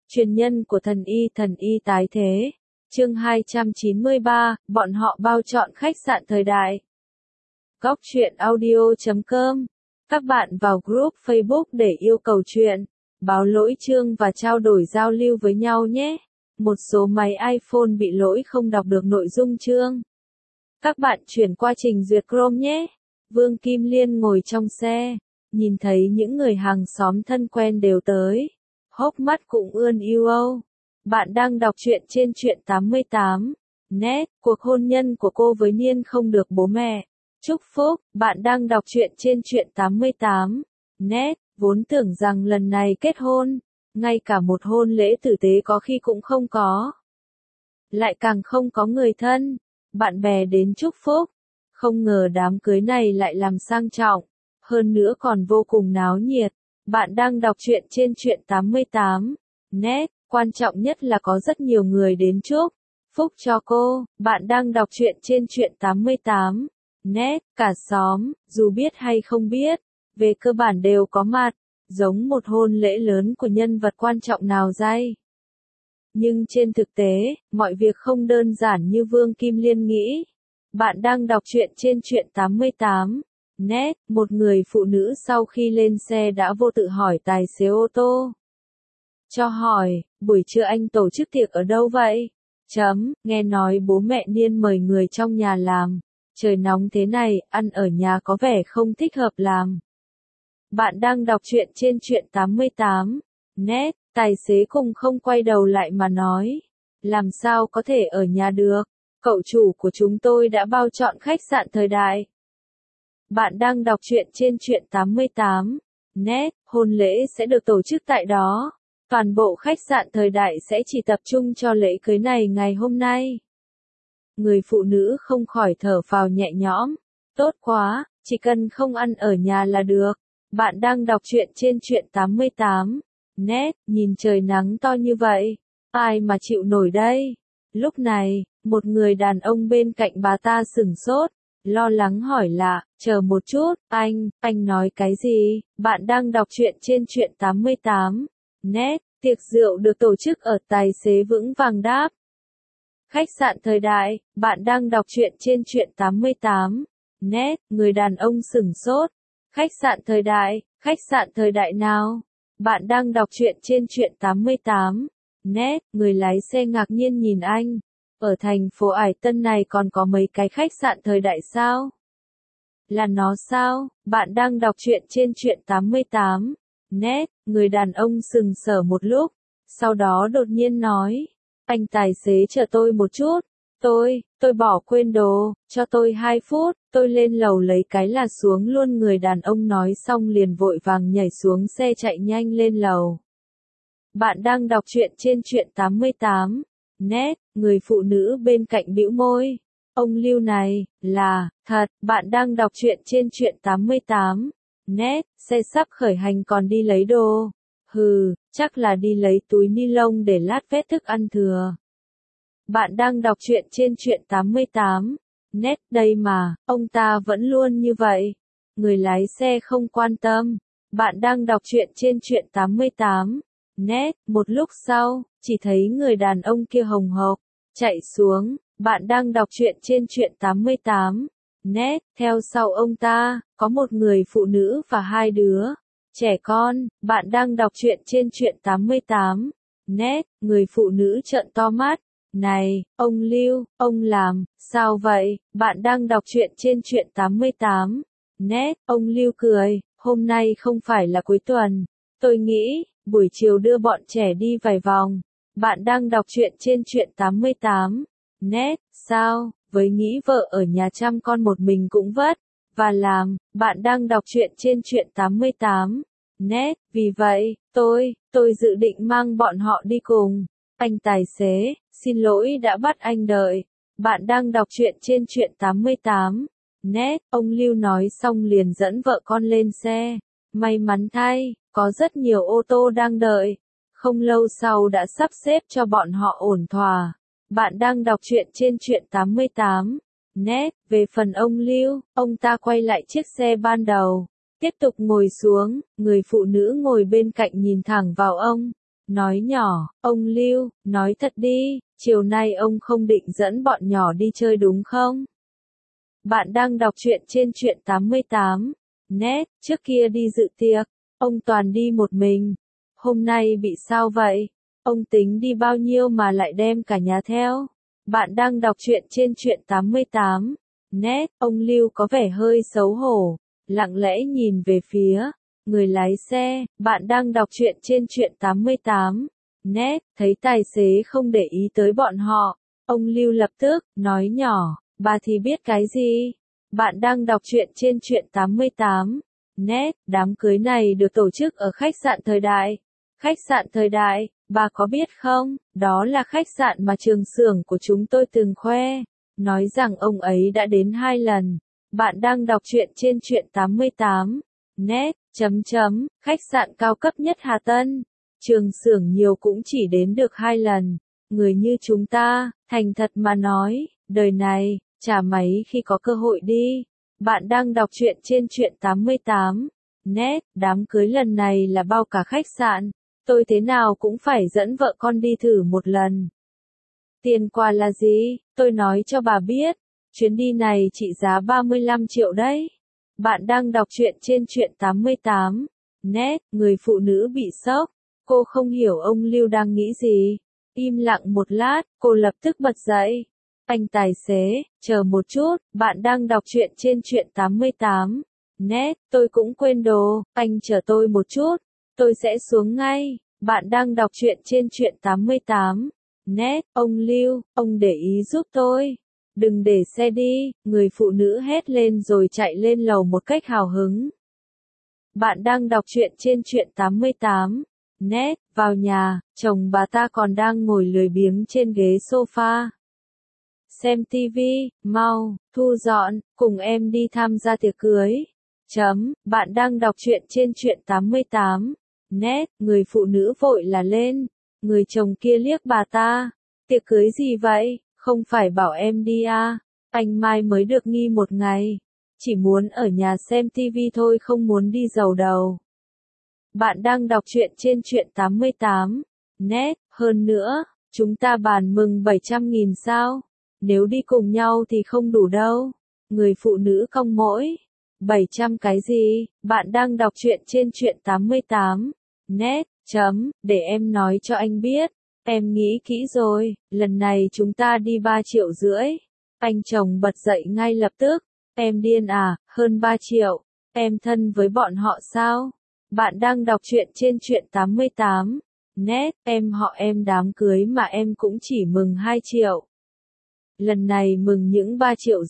Truyền nhân của thần y tái thế. Chương 293, bọn họ bao trọn khách sạn thời đại. Góc truyện audio.com. Các bạn vào group Facebook để yêu cầu truyện, báo lỗi chương và trao đổi giao lưu với nhau nhé. Một số máy iPhone bị lỗi không đọc được nội dung chương. Các bạn chuyển qua trình duyệt Chrome nhé. Vương Kim Liên ngồi trong xe, nhìn thấy những người hàng xóm thân quen đều tới. Hốc mắt cũng ươn yêu âu. Bạn đang đọc truyện trên truyện 88. Net, cuộc hôn nhân của cô với Niên không được bố mẹ chúc phúc. Bạn đang đọc truyện trên truyện 88. Net, vốn tưởng rằng lần này kết hôn, ngay cả một hôn lễ tử tế có khi cũng không có. Lại càng không có người thân, bạn bè đến chúc phúc. Không ngờ đám cưới này lại làm sang trọng, hơn nữa còn vô cùng náo nhiệt. Bạn đang đọc truyện trên truyện 88. Net, quan trọng nhất là có rất nhiều người đến chúc phúc cho cô. Bạn đang đọc truyện trên truyện 88. Net, cả xóm, dù biết hay không biết, về cơ bản đều có mặt, giống một hôn lễ lớn của nhân vật quan trọng nào đây. Nhưng trên thực tế, mọi việc không đơn giản như Vương Kim Liên nghĩ. Bạn đang đọc truyện trên truyện 88. Net, một người phụ nữ sau khi lên xe đã vô tự hỏi tài xế ô tô. Cho hỏi, buổi trưa anh tổ chức tiệc ở đâu vậy? Nghe nói bố mẹ Niên mời người trong nhà làm. Trời nóng thế này, ăn ở nhà có vẻ không thích hợp làm. Bạn đang đọc truyện trên truyện 88. Net, tài xế cùng không quay đầu lại mà nói. Làm sao có thể ở nhà được? Cậu chủ của chúng tôi đã bao trọn khách sạn thời đại. Bạn đang đọc truyện trên truyện 88. Net, hôn lễ sẽ được tổ chức tại đó. Toàn bộ khách sạn thời đại sẽ chỉ tập trung cho lễ cưới này ngày hôm nay. Người phụ nữ không khỏi thở phào nhẹ nhõm. Tốt quá, chỉ cần không ăn ở nhà là được. Bạn đang đọc truyện trên truyện 88. Net, nhìn trời nắng to như vậy, ai mà chịu nổi đây? Lúc này, một người đàn ông bên cạnh bà ta sửng sốt, lo lắng hỏi lạ, chờ một chút, anh nói cái gì? Bạn đang đọc truyện trên truyện 88. Net, tiệc rượu được tổ chức ở tài xế vững vàng đáp. Khách sạn thời đại, bạn đang đọc truyện trên truyện 88. Net, người đàn ông sửng sốt. Khách sạn thời đại nào? Bạn đang đọc truyện trên truyện 88. Net, người lái xe ngạc nhiên nhìn anh. Ở thành phố Ải Tân này còn có mấy cái khách sạn thời đại sao? Là nó sao? Bạn đang đọc truyện trên truyện 88. Net, người đàn ông sững sờ một lúc, sau đó đột nhiên nói. Anh tài xế chờ tôi một chút. Tôi bỏ quên đồ, cho tôi 2 phút, tôi lên lầu lấy cái là xuống luôn. Người đàn ông nói xong liền vội vàng nhảy xuống xe chạy nhanh lên lầu. Bạn đang đọc truyện trên truyện 88. Net, người phụ nữ bên cạnh bĩu môi. Ông Lưu này, là, thật, bạn đang đọc truyện trên truyện 88. Net, xe sắp khởi hành còn đi lấy đồ. Hừ, chắc là đi lấy túi ni lông để lát vét thức ăn thừa. Bạn đang đọc truyện trên truyện 88. Net, đây mà, ông ta vẫn luôn như vậy. Người lái xe không quan tâm. Bạn đang đọc truyện trên truyện 88. Net, một lúc sau, chỉ thấy người đàn ông kia hồng hộc chạy xuống. Bạn đang đọc truyện trên truyện 88. Net, theo sau ông ta, có một người phụ nữ và 2 đứa trẻ con. Bạn đang đọc truyện trên truyện 88. Net, người phụ nữ trợn to mắt. Này, ông Lưu, ông làm sao vậy? Bạn đang đọc truyện trên truyện 88. Net, ông Lưu cười, hôm nay không phải là cuối tuần. Tôi nghĩ, buổi chiều đưa bọn trẻ đi vài vòng. Bạn đang đọc truyện trên truyện 88. Net, sao? Với nghĩ vợ ở nhà chăm con một mình cũng vất và làm. Bạn đang đọc truyện trên truyện 88. Net, vì vậy, tôi dự định mang bọn họ đi cùng. Anh tài xế, xin lỗi đã bắt anh đợi. Bạn đang đọc truyện trên truyện 88. Net, ông Lưu nói xong liền dẫn vợ con lên xe. May mắn thay, có rất nhiều ô tô đang đợi. Không lâu sau đã sắp xếp cho bọn họ ổn thỏa. Bạn đang đọc truyện trên truyện 88. Net, về phần ông Lưu, ông ta quay lại chiếc xe ban đầu. Tiếp tục ngồi xuống, người phụ nữ ngồi bên cạnh nhìn thẳng vào ông. nói nhỏ, ông Lưu, nói thật đi, chiều nay ông không định dẫn bọn nhỏ đi chơi đúng không? Bạn đang đọc truyện trên truyện 88. Net, trước kia đi dự tiệc, ông toàn đi một mình. Hôm nay bị sao vậy? Ông tính đi bao nhiêu mà lại đem cả nhà theo? Bạn đang đọc truyện trên truyện 88. Net, ông Lưu có vẻ hơi xấu hổ, lặng lẽ nhìn về phía người lái xe. Bạn đang đọc truyện trên truyện 88. Net, thấy tài xế không để ý tới bọn họ, ông Lưu lập tức nói nhỏ, bà thì biết cái gì? Bạn đang đọc truyện trên truyện 88. Net, đám cưới này được tổ chức ở khách sạn Thời Đại. Khách sạn Thời Đại, bà có biết không, đó là khách sạn mà trường xưởng của chúng tôi từng khoe, nói rằng ông ấy đã đến 2 lần. Bạn đang đọc truyện trên truyện 88. Net, khách sạn cao cấp nhất Hà Tân. Trường xưởng nhiều cũng chỉ đến được 2 lần. Người như chúng ta, thành thật mà nói, đời này, chả mấy khi có cơ hội đi. Bạn đang đọc truyện trên truyện 88. Net, đám cưới lần này là bao cả khách sạn. Tôi thế nào cũng phải dẫn vợ con đi thử một lần. Tiền quà là gì? Tôi nói cho bà biết. Chuyến đi này trị giá 35 triệu đấy. Bạn đang đọc truyện trên truyện 88. Net, người phụ nữ bị sốc. Cô không hiểu ông Lưu đang nghĩ gì. Im lặng một lát, cô lập tức bật dậy. Anh tài xế, chờ một chút, bạn đang đọc truyện trên truyện 88. Net, tôi cũng quên đồ, anh chờ tôi một chút, tôi sẽ xuống ngay. Bạn đang đọc truyện trên truyện 88. Net, ông Lưu, ông để ý giúp tôi. Đừng để xe đi, người phụ nữ hét lên rồi chạy lên lầu một cách hào hứng. Bạn đang đọc truyện trên truyện 88. Net, vào nhà, chồng bà ta còn đang ngồi lười biếng trên ghế sofa. Xem tivi, mau, thu dọn, cùng em đi tham gia tiệc cưới. Bạn đang đọc truyện trên truyện 88. Net, người phụ nữ vội là lên. Người chồng kia liếc bà ta. Tiệc cưới gì vậy, không phải bảo em đi à? Anh mai mới được nghỉ một ngày. Chỉ muốn ở nhà xem tivi thôi, không muốn đi giàu đầu. Bạn đang đọc truyện trên truyện 88. Net, hơn nữa, chúng ta bàn mừng 700.000 sao? Nếu đi cùng nhau thì không đủ đâu. Người phụ nữ cong mỗi. 700 cái gì? Bạn đang đọc truyện trên truyện 88. Net, để em nói cho anh biết. Em nghĩ kỹ rồi, lần này chúng ta đi 3,5 triệu. Anh chồng bật dậy ngay lập tức. Em điên à, hơn 3 triệu. Em thân với bọn họ sao? Bạn đang đọc truyện trên truyện 88. Net, em đám cưới mà em cũng chỉ mừng 2 triệu. Lần này mừng những 3,5 triệu.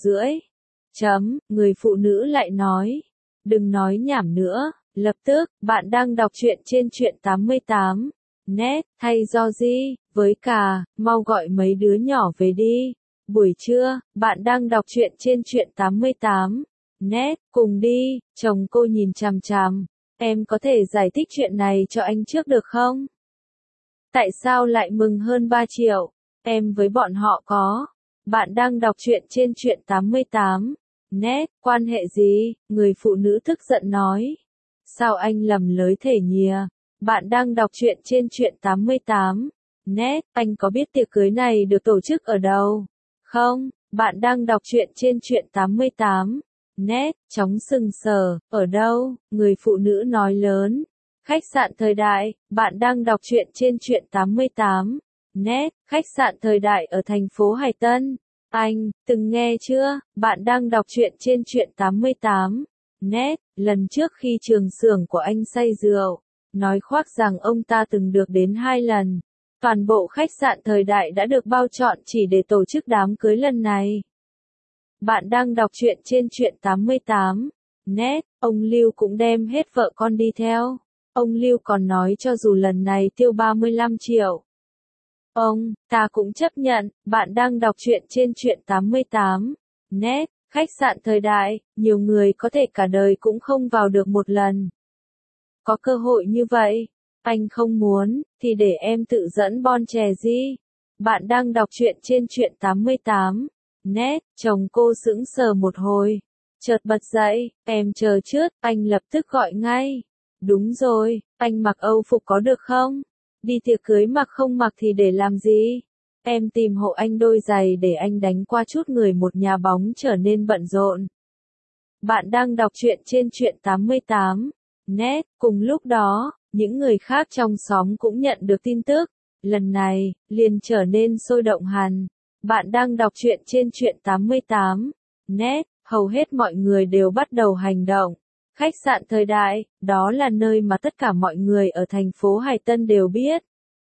Người phụ nữ lại nói. Đừng nói nhảm nữa, lập tức, bạn đang đọc truyện trên truyện 88. Net, thay do gì, với cả, mau gọi mấy đứa nhỏ về đi. Buổi trưa, bạn đang đọc truyện trên truyện 88. Net, cùng đi, chồng cô nhìn chằm chằm. Em có thể giải thích chuyện này cho anh trước được không? Tại sao lại mừng hơn 3 triệu? Em với bọn họ có. Bạn đang đọc truyện trên truyện 88. Net, quan hệ gì? Người phụ nữ tức giận nói. Sao anh lầm lới thể nhỉ? Bạn đang đọc truyện trên truyện 88. Net, anh có biết tiệc cưới này được tổ chức ở đâu? Không, bạn đang đọc truyện trên truyện 88. Net, chóng sừng sờ, ở đâu? Người phụ nữ nói lớn. Khách sạn Thời Đại, bạn đang đọc truyện trên truyện 88. Net, khách sạn Thời Đại ở thành phố Hải Tân. Anh, từng nghe chưa? Bạn đang đọc truyện trên truyện 88. Net, lần trước khi trường xưởng của anh say rượu, nói khoác rằng ông ta từng được đến 2 lần. Toàn bộ khách sạn Thời Đại đã được bao trọn chỉ để tổ chức đám cưới lần này. Bạn đang đọc truyện trên truyện 88. Net, ông Lưu cũng đem hết vợ con đi theo. Ông Lưu còn nói cho dù lần này tiêu 35 triệu. Ta cũng chấp nhận. Bạn đang đọc truyện trên truyện 88. Net, khách sạn Thời Đại, nhiều người có thể cả đời cũng không vào được một lần. Có cơ hội như vậy, anh không muốn, thì để em tự dẫn bon chè gì. Bạn đang đọc truyện trên truyện 88. Net, chồng cô sững sờ một hồi. Chợt bật dậy, em chờ trước, anh lập tức gọi ngay. Đúng rồi, anh mặc Âu phục có được không? Đi tiệc cưới mặc không mặc thì để làm gì? Em tìm hộ anh đôi giày để anh đánh qua chút người một nhà bóng trở nên bận rộn. Bạn đang đọc truyện trên truyện 88 net. Cùng lúc đó, những người khác trong xóm cũng nhận được tin tức. Lần này, liền trở nên sôi động hẳn. Bạn đang đọc truyện trên truyện 88 net. Hầu hết mọi người đều bắt đầu hành động. Khách sạn thời đại, đó là nơi mà tất cả mọi người ở thành phố Hải Tân đều biết.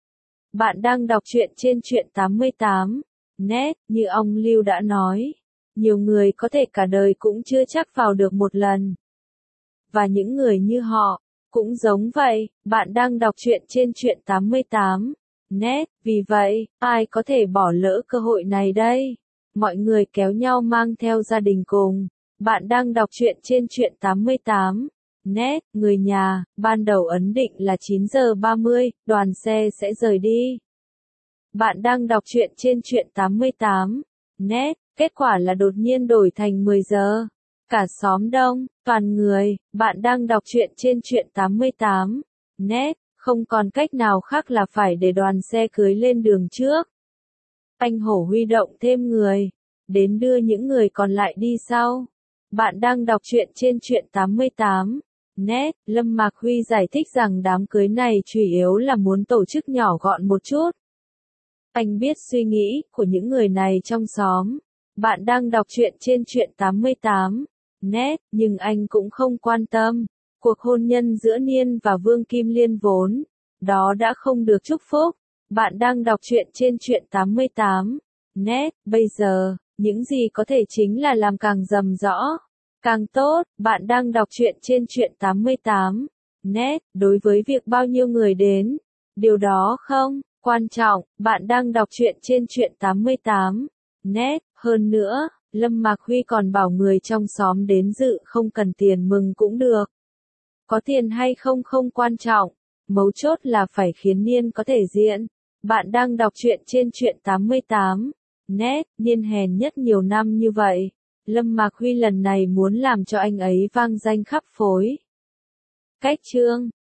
Bạn đang đọc truyện trên truyện 88 net. Như ông Lưu đã nói, nhiều người có thể cả đời cũng chưa chắc vào được một lần. Và những người như họ, cũng giống vậy. Bạn đang đọc truyện trên truyện 88 net. Vì vậy, ai có thể bỏ lỡ cơ hội này đây? Mọi người kéo nhau mang theo gia đình cùng. Bạn đang đọc truyện trên truyện 88 net. Người nhà, ban đầu ấn định là 9 giờ 30, đoàn xe sẽ rời đi. Bạn đang đọc truyện trên truyện 88 net. Kết quả là đột nhiên đổi thành 10 giờ. Cả xóm đông, toàn người. Bạn đang đọc truyện trên truyện 88 net. Không còn cách nào khác là phải để đoàn xe cưới lên đường trước. Anh Hổ huy động thêm người, đến đưa những người còn lại đi sau. Bạn đang đọc truyện trên truyện 88 net. Lâm Mạc Huy giải thích rằng đám cưới này chủ yếu là muốn tổ chức nhỏ gọn một chút. Anh biết suy nghĩ của những người này trong xóm. Bạn đang đọc truyện trên truyện 88 net, nhưng anh cũng không quan tâm. Cuộc hôn nhân giữa Niên và Vương Kim Liên vốn, đó đã không được chúc phúc. Bạn đang đọc truyện trên truyện 88 net. Bây giờ, những gì có thể chính là làm càng rầm rõ, càng tốt. Bạn đang đọc truyện trên truyện 88 net. Đối với việc bao nhiêu người đến, điều đó không quan trọng. Bạn đang đọc truyện trên truyện 88 net. Hơn nữa, Lâm Mạc Huy còn bảo người trong xóm đến dự không cần tiền mừng cũng được. Có tiền hay không không quan trọng, mấu chốt là phải khiến Niên có thể diện. Bạn đang đọc truyện trên truyện 88 net. Niên hèn nhất nhiều năm như vậy, Lâm Mạc Huy lần này muốn làm cho anh ấy vang danh khắp phối. Cách chương